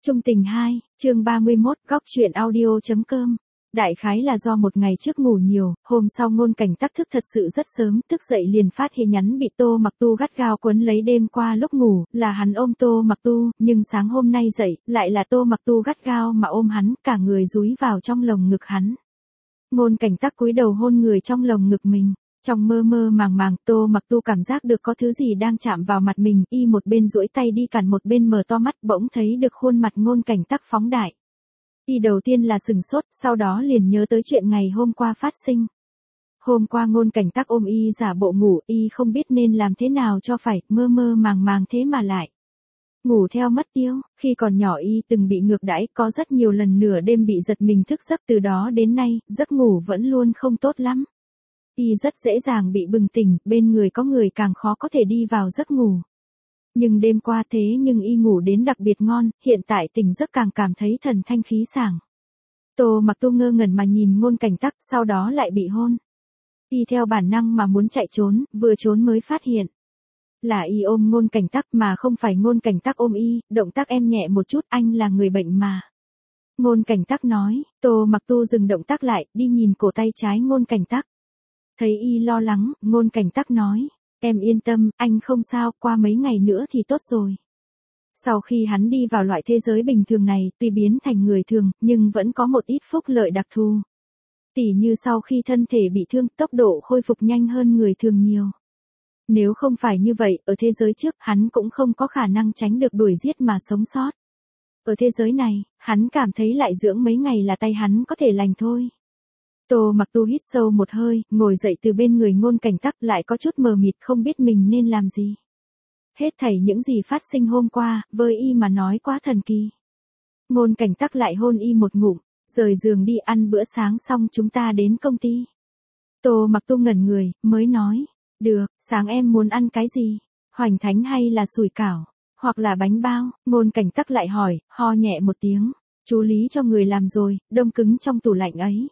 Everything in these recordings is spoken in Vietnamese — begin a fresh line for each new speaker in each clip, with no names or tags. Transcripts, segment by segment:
Trung tình 2, chương 31, góc truyện audio.com. Đại khái là do một ngày trước ngủ nhiều, hôm sau Ngôn Cảnh Tắc thức thật sự rất sớm, thức dậy liền phát hiện nhắn bị Tô Mặc Tu gắt gao quấn lấy đêm qua lúc ngủ, là hắn ôm Tô Mặc Tu, nhưng sáng hôm nay dậy, lại là Tô Mặc Tu gắt gao mà ôm hắn, cả người dúi vào trong lồng ngực hắn. Ngôn Cảnh Tắc cúi đầu hôn người trong lồng ngực mình. Trong mơ mơ màng màng, Tô Mặc Tu cảm giác được có thứ gì đang chạm vào mặt mình, y một bên duỗi tay đi cản một bên mở to mắt, bỗng thấy được khuôn mặt Ngôn Cảnh Tắc phóng đại. Y đầu tiên là sừng sốt, sau đó liền nhớ tới chuyện ngày hôm qua phát sinh. Hôm qua Ngôn Cảnh Tắc ôm y giả bộ ngủ, y không biết nên làm thế nào cho phải, mơ mơ màng màng thế mà lại ngủ theo mất tiêu. Khi còn nhỏ y từng bị ngược đãi, có rất nhiều lần nửa đêm bị giật mình thức giấc, từ đó đến nay, giấc ngủ vẫn luôn không tốt lắm. Y rất dễ dàng bị bừng tỉnh, bên người có người càng khó có thể đi vào giấc ngủ. Nhưng đêm qua thế nhưng y ngủ đến đặc biệt ngon, hiện tại tỉnh giấc càng cảm thấy thần thanh khí sảng. Tô Mặc Tu ngơ ngẩn mà nhìn Ngôn Cảnh Tắc, sau đó lại bị hôn. Y theo bản năng mà muốn chạy trốn, vừa trốn mới phát hiện là y ôm Ngôn Cảnh Tắc mà không phải Ngôn Cảnh Tắc ôm y, động tác em nhẹ một chút, anh là người bệnh mà. Ngôn Cảnh Tắc nói. Tô Mặc Tu dừng động tác lại, đi nhìn cổ tay trái Ngôn Cảnh Tắc. Thấy y lo lắng, Ngôn Cảnh Tắc nói, em yên tâm, anh không sao, qua mấy ngày nữa thì tốt rồi. Sau khi hắn đi vào loại thế giới bình thường này, tuy biến thành người thường, nhưng vẫn có một ít phúc lợi đặc thù. Tỉ như sau khi thân thể bị thương, tốc độ khôi phục nhanh hơn người thường nhiều. Nếu không phải như vậy, ở thế giới trước, hắn cũng không có khả năng tránh được đuổi giết mà sống sót. Ở thế giới này, hắn cảm thấy lại dưỡng mấy ngày là tay hắn có thể lành thôi. Tô Mặc Tu hít sâu một hơi, ngồi dậy từ bên người Ngôn Cảnh Tắc, lại có chút mờ mịt không biết mình nên làm gì. Hết thảy những gì phát sinh hôm qua, với y mà nói quá thần kỳ. Ngôn Cảnh Tắc lại hôn y một ngụm, rời giường đi ăn bữa sáng xong chúng ta đến công ty. Tô Mặc Tu ngẩn người, mới nói, được, sáng em muốn ăn cái gì? Hoành thánh hay là sủi cảo? Hoặc là bánh bao? Ngôn Cảnh Tắc lại hỏi, ho nhẹ một tiếng, chú Lý cho người làm rồi, đông cứng trong tủ lạnh ấy.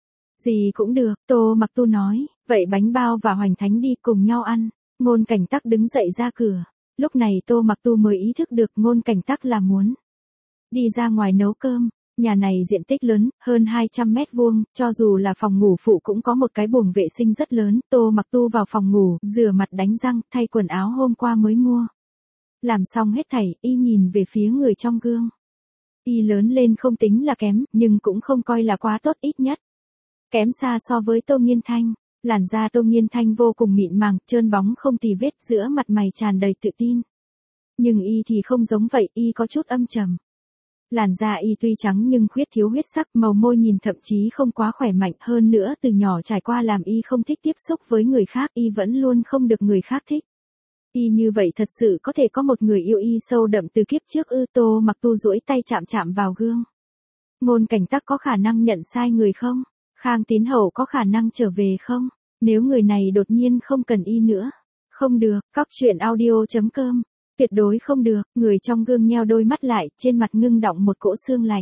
Gì cũng được, Tô Mặc Tu nói, vậy bánh bao và hoành thánh đi cùng nhau ăn. Ngôn Cảnh Tắc đứng dậy ra cửa. Lúc này Tô Mặc Tu mới ý thức được Ngôn Cảnh Tắc là muốn đi ra ngoài nấu cơm. Nhà này diện tích lớn, hơn 200 mét vuông, cho dù là phòng ngủ phụ cũng có một cái buồng vệ sinh rất lớn. Tô Mặc Tu vào phòng ngủ, rửa mặt đánh răng, thay quần áo hôm qua mới mua. Làm xong hết thảy, y nhìn về phía người trong gương. Y lớn lên không tính là kém, nhưng cũng không coi là quá tốt, ít nhất kém xa so với Tô Nghiên Thanh. Làn da Tô Nghiên Thanh vô cùng mịn màng, trơn bóng không tì vết, giữa mặt mày tràn đầy tự tin. Nhưng y thì không giống vậy, y có chút âm trầm. Làn da y tuy trắng nhưng khuyết thiếu huyết sắc, màu môi nhìn thậm chí không quá khỏe mạnh, hơn nữa từ nhỏ trải qua làm y không thích tiếp xúc với người khác, y vẫn luôn không được người khác thích. Y như vậy thật sự có thể có một người yêu y sâu đậm từ kiếp trước ư? Tô Mặc Tu duỗi tay chạm chạm vào gương. Ngôn Cảnh Tắc có khả năng nhận sai người không? Khang Tín Hậu có khả năng trở về không? Nếu người này đột nhiên không cần y nữa. Không được, góc truyện audio.com. Tuyệt đối không được, người trong gương nheo đôi mắt lại, trên mặt ngưng đọng một cỗ sương lạnh.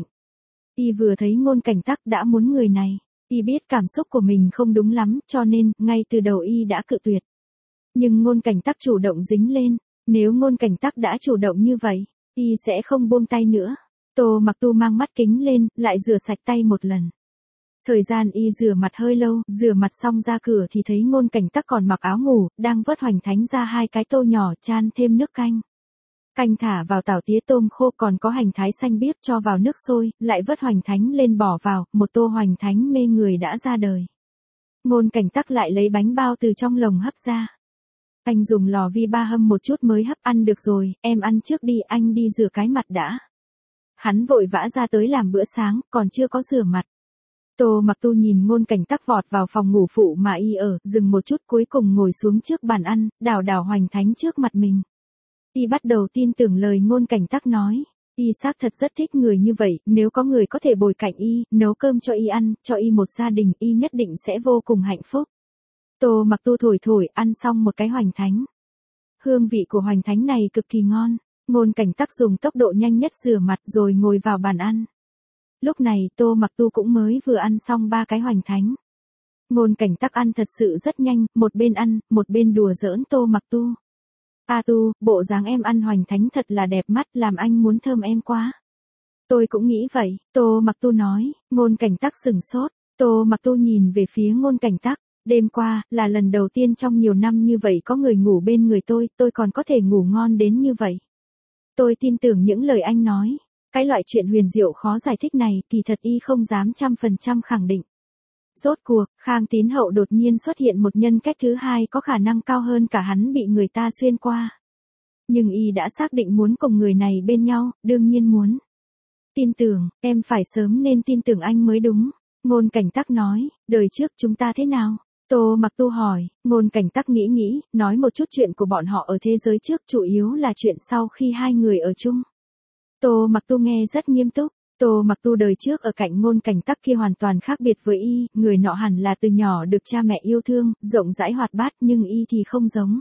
Y vừa thấy Ngôn Cảnh Tắc đã muốn người này. Y biết cảm xúc của mình không đúng lắm, cho nên, ngay từ đầu y đã cự tuyệt. Nhưng Ngôn Cảnh Tắc chủ động dính lên. Nếu Ngôn Cảnh Tắc đã chủ động như vậy, y sẽ không buông tay nữa. Tô Mặc Tu mang mắt kính lên, lại rửa sạch tay một lần. Thời gian y rửa mặt hơi lâu, rửa mặt xong ra cửa thì thấy Ngôn Cảnh Tắc còn mặc áo ngủ, đang vớt hoành thánh ra 2 cái tô nhỏ, chan thêm nước canh. Canh thả vào tảo tía tôm khô, còn có hành thái xanh biếc cho vào nước sôi, lại vớt hoành thánh lên bỏ vào, một tô hoành thánh mê người đã ra đời. Ngôn Cảnh Tắc lại lấy bánh bao từ trong lồng hấp ra. Anh dùng lò vi ba hâm một chút mới hấp. Ăn được rồi, em ăn trước đi, anh đi rửa cái mặt đã. Hắn vội vã ra tới làm bữa sáng, còn chưa có rửa mặt. Tô Mặc Tu nhìn Ngôn Cảnh Tắc vọt vào phòng ngủ phụ mà y ở, dừng một chút cuối cùng ngồi xuống trước bàn ăn, đảo đảo hoành thánh trước mặt mình. Y bắt đầu tin tưởng lời Ngôn Cảnh Tắc nói. Y xác thật rất thích người như vậy, nếu có người có thể bồi cạnh y, nấu cơm cho y ăn, cho y một gia đình, y nhất định sẽ vô cùng hạnh phúc. Tô Mặc Tu thổi thổi, ăn xong một cái hoành thánh. Hương vị của hoành thánh này cực kỳ ngon. Ngôn Cảnh Tắc dùng tốc độ nhanh nhất rửa mặt rồi ngồi vào bàn ăn. Lúc này Tô Mặc Tu cũng mới vừa ăn xong 3 cái hoành thánh. Ngôn Cảnh Tắc ăn thật sự rất nhanh, một bên ăn, một bên đùa giỡn Tô Mặc Tu. A Tu, bộ dáng em ăn hoành thánh thật là đẹp mắt, làm anh muốn thơm em quá. Tôi cũng nghĩ vậy, Tô Mặc Tu nói. Ngôn Cảnh Tắc sửng sốt. Tô Mặc Tu nhìn về phía Ngôn Cảnh Tắc. Đêm qua, là lần đầu tiên trong nhiều năm như vậy có người ngủ bên người tôi còn có thể ngủ ngon đến như vậy. Tôi tin tưởng những lời anh nói. Cái loại chuyện huyền diệu khó giải thích này, kỳ thật y không dám 100% khẳng định. Rốt cuộc, Khang Tín Hậu đột nhiên xuất hiện một nhân cách thứ hai có khả năng cao hơn cả hắn bị người ta xuyên qua. Nhưng y đã xác định muốn cùng người này bên nhau, đương nhiên muốn. Tin tưởng, em phải sớm nên tin tưởng anh mới đúng. Ngôn Cảnh Tắc nói, đời trước chúng ta thế nào? Tô Mặc Tu hỏi. Ngôn Cảnh Tắc nghĩ, nói một chút chuyện của bọn họ ở thế giới trước, chủ yếu là chuyện sau khi hai người ở chung. Tô Mặc Tu nghe rất nghiêm túc. Tô Mặc Tu đời trước ở cạnh Ngôn Cảnh Tắc kia hoàn toàn khác biệt với y, người nọ hẳn là từ nhỏ được cha mẹ yêu thương, rộng rãi hoạt bát, nhưng y thì không giống.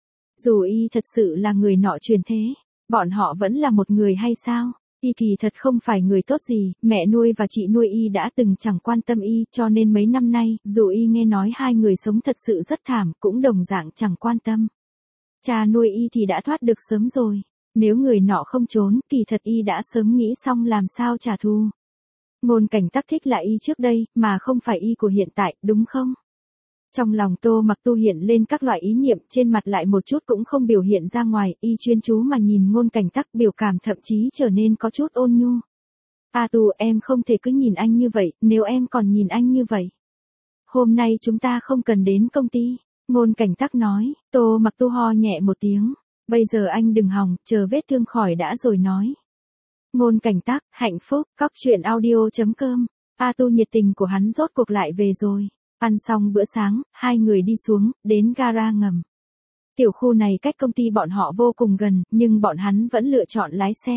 Dù y thật sự là người nọ truyền thế, bọn họ vẫn là một người hay sao? Y kỳ thật không phải người tốt gì, mẹ nuôi và chị nuôi y đã từng chẳng quan tâm y, cho nên mấy năm nay, dù y nghe nói hai người sống thật sự rất thảm, cũng đồng dạng chẳng quan tâm. Cha nuôi y thì đã thoát được sớm rồi. Nếu người nọ không trốn, kỳ thật y đã sớm nghĩ xong làm sao trả thù. Ngôn Cảnh Tắc thích là y trước đây, mà không phải y của hiện tại, đúng không? Trong lòng Tô Mặc Tu hiện lên các loại ý niệm, trên mặt lại một chút cũng không biểu hiện ra ngoài, y chuyên chú mà nhìn Ngôn Cảnh Tắc, biểu cảm thậm chí trở nên có chút ôn nhu. A Tu, em không thể cứ nhìn anh như vậy, nếu em còn nhìn anh như vậy. Hôm nay chúng ta không cần đến công ty. Ngôn Cảnh Tắc nói. Tô Mặc Tu ho nhẹ một tiếng. Bây giờ anh đừng hòng, chờ vết thương khỏi đã rồi nói. Ngôn Cảnh Tắc, hạnh phúc, cóc truyện audio.com. A Tu nhiệt tình của hắn rốt cuộc lại về rồi. Ăn xong bữa sáng, hai người đi xuống, đến gara ngầm. Tiểu khu này cách công ty bọn họ vô cùng gần, nhưng bọn hắn vẫn lựa chọn lái xe.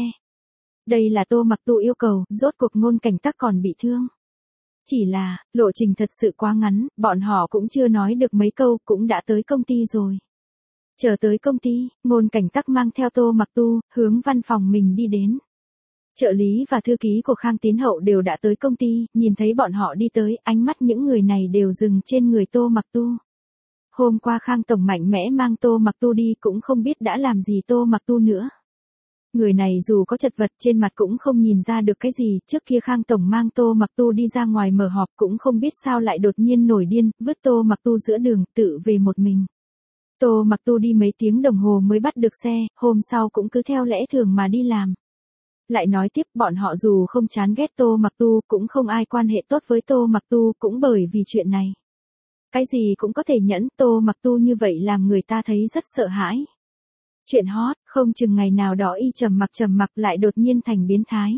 Đây là Tô Mặc Tu yêu cầu, rốt cuộc Ngôn Cảnh Tắc còn bị thương. Chỉ là, lộ trình thật sự quá ngắn, bọn họ cũng chưa nói được mấy câu, cũng đã tới công ty rồi. Chờ tới công ty, Ngôn Cảnh Tắc mang theo Tô Mặc Tu, hướng văn phòng mình đi đến. Trợ lý và thư ký của Khang Tín Hậu đều đã tới công ty, nhìn thấy bọn họ đi tới, ánh mắt những người này đều dừng trên người Tô Mặc Tu. Hôm qua Khang Tổng mạnh mẽ mang Tô Mặc Tu đi cũng không biết đã làm gì Tô Mặc Tu nữa. Người này dù có chật vật trên mặt cũng không nhìn ra được cái gì, trước kia Khang Tổng mang Tô Mặc Tu đi ra ngoài mở họp cũng không biết sao lại đột nhiên nổi điên, vứt Tô Mặc Tu giữa đường, tự về một mình. Tô Mặc Tu đi mấy tiếng đồng hồ mới bắt được xe, hôm sau cũng cứ theo lẽ thường mà đi làm. Lại nói tiếp, bọn họ dù không chán ghét Tô Mặc Tu, cũng không ai quan hệ tốt với Tô Mặc Tu, cũng bởi vì chuyện này. Cái gì cũng có thể nhẫn, Tô Mặc Tu như vậy làm người ta thấy rất sợ hãi. Chuyện hot, không chừng ngày nào đó y trầm mặc lại đột nhiên thành biến thái.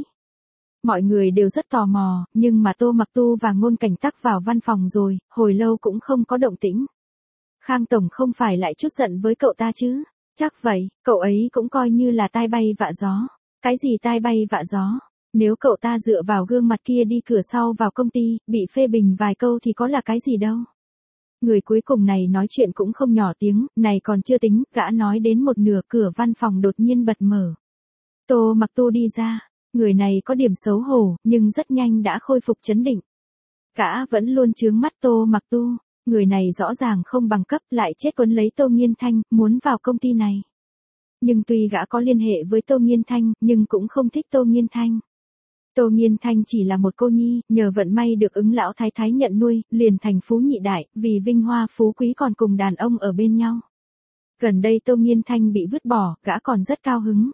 Mọi người đều rất tò mò, nhưng mà Tô Mặc Tu và Ngôn Cảnh Tắc vào văn phòng rồi, hồi lâu cũng không có động tĩnh. Khang Tổng không phải lại chút giận với cậu ta chứ? Chắc vậy, cậu ấy cũng coi như là tai bay vạ gió. Cái gì tai bay vạ gió? Nếu cậu ta dựa vào gương mặt kia đi cửa sau vào công ty, bị phê bình vài câu thì có là cái gì đâu. Người cuối cùng này nói chuyện cũng không nhỏ tiếng, này còn chưa tính, gã nói đến một nửa cửa văn phòng đột nhiên bật mở. Tô Mặc Tu đi ra, người này có điểm xấu hổ, nhưng rất nhanh đã khôi phục trấn định. Gã vẫn luôn chướng mắt Tô Mặc Tu, người này rõ ràng không bằng cấp lại chết quấn lấy Tô Nghiên Thanh, muốn vào công ty này. Nhưng tuy gã có liên hệ với Tô Nghiên Thanh, nhưng cũng không thích Tô Nghiên Thanh. Tô Nghiên Thanh chỉ là một cô nhi, nhờ vận may được Ứng lão thái thái nhận nuôi, liền thành phú nhị đại, vì vinh hoa phú quý còn cùng đàn ông ở bên nhau. Gần đây Tô Nghiên Thanh bị vứt bỏ, gã còn rất cao hứng.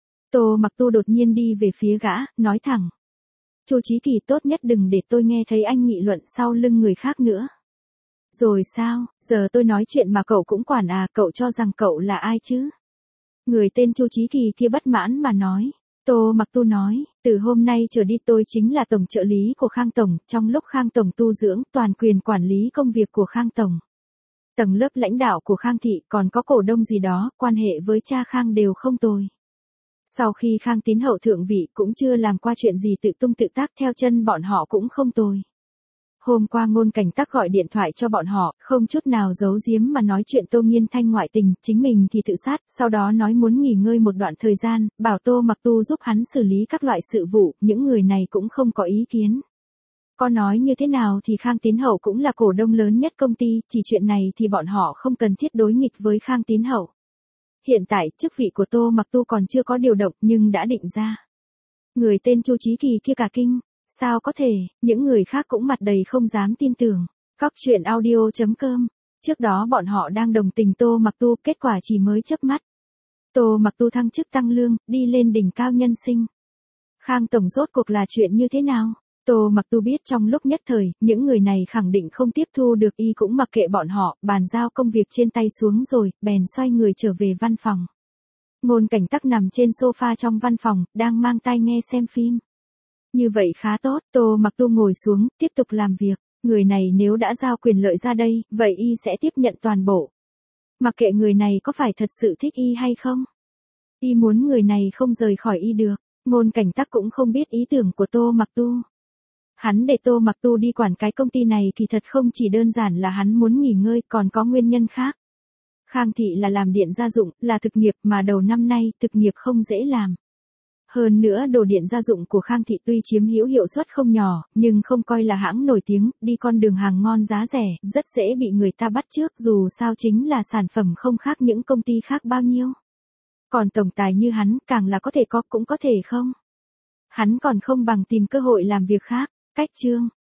Tô Mặc Tu đột nhiên đi về phía gã, nói thẳng. Chu Chí Kỳ, tốt nhất đừng để tôi nghe thấy anh nghị luận sau lưng người khác nữa. Rồi sao, giờ tôi nói chuyện mà cậu cũng quản à, cậu cho rằng cậu là ai chứ? Người tên Chu Chí Kỳ kia bất mãn mà nói. Tô Mặc Tu nói, từ hôm nay trở đi tôi chính là tổng trợ lý của Khang Tổng, trong lúc Khang Tổng tu dưỡng, toàn quyền quản lý công việc của Khang Tổng. Tầng lớp lãnh đạo của Khang Thị còn có cổ đông gì đó, quan hệ với cha Khang đều không tồi. Sau khi Khang Tín Hậu thượng vị cũng chưa làm qua chuyện gì tự tung tự tác, theo chân bọn họ cũng không tồi. Hôm qua Ngôn Cảnh Tắc gọi điện thoại cho bọn họ, không chút nào giấu giếm mà nói chuyện Tô Nghiên Thanh ngoại tình, chính mình thì tự sát, sau đó nói muốn nghỉ ngơi một đoạn thời gian, bảo Tô Mặc Tu giúp hắn xử lý các loại sự vụ, những người này cũng không có ý kiến. Có nói như thế nào thì Khang Tín Hậu cũng là cổ đông lớn nhất công ty, chỉ chuyện này thì bọn họ không cần thiết đối nghịch với Khang Tín Hậu. Hiện tại, chức vị của Tô Mặc Tu còn chưa có điều động nhưng đã định ra. Người tên Chu Chí Kỳ kia cả kinh. Sao có thể, những người khác cũng mặt đầy không dám tin tưởng. Góc chuyện audio.com. Trước đó bọn họ đang đồng tình Tô Mặc Tu, kết quả chỉ mới chớp mắt. Tô Mặc Tu thăng chức tăng lương, đi lên đỉnh cao nhân sinh. Khang tổng rốt cuộc là chuyện như thế nào? Tô Mặc Tu biết trong lúc nhất thời, những người này khẳng định không tiếp thu được, y cũng mặc kệ bọn họ, bàn giao công việc trên tay xuống rồi, bèn xoay người trở về văn phòng. Ngôn Cảnh Tắc nằm trên sofa trong văn phòng, đang mang tai nghe xem phim. Như vậy khá tốt, Tô Mặc Tu ngồi xuống, tiếp tục làm việc. Người này nếu đã giao quyền lợi ra đây, vậy y sẽ tiếp nhận toàn bộ. Mặc kệ người này có phải thật sự thích y hay không. Y muốn người này không rời khỏi y được. Ngôn Cảnh Tắc cũng không biết ý tưởng của Tô Mặc Tu. Hắn để Tô Mặc Tu đi quản cái công ty này kỳ thật không chỉ đơn giản là hắn muốn nghỉ ngơi, còn có nguyên nhân khác. Khang thị là làm điện gia dụng, là thực nghiệp mà đầu năm nay thực nghiệp không dễ làm. Hơn nữa đồ điện gia dụng của Khang thị tuy chiếm hữu hiệu suất không nhỏ, nhưng không coi là hãng nổi tiếng, đi con đường hàng ngon giá rẻ, rất dễ bị người ta bắt chước, dù sao chính là sản phẩm không khác những công ty khác bao nhiêu. Còn tổng tài như hắn, càng là có thể có cũng có thể không. Hắn còn không bằng tìm cơ hội làm việc khác. Cách chương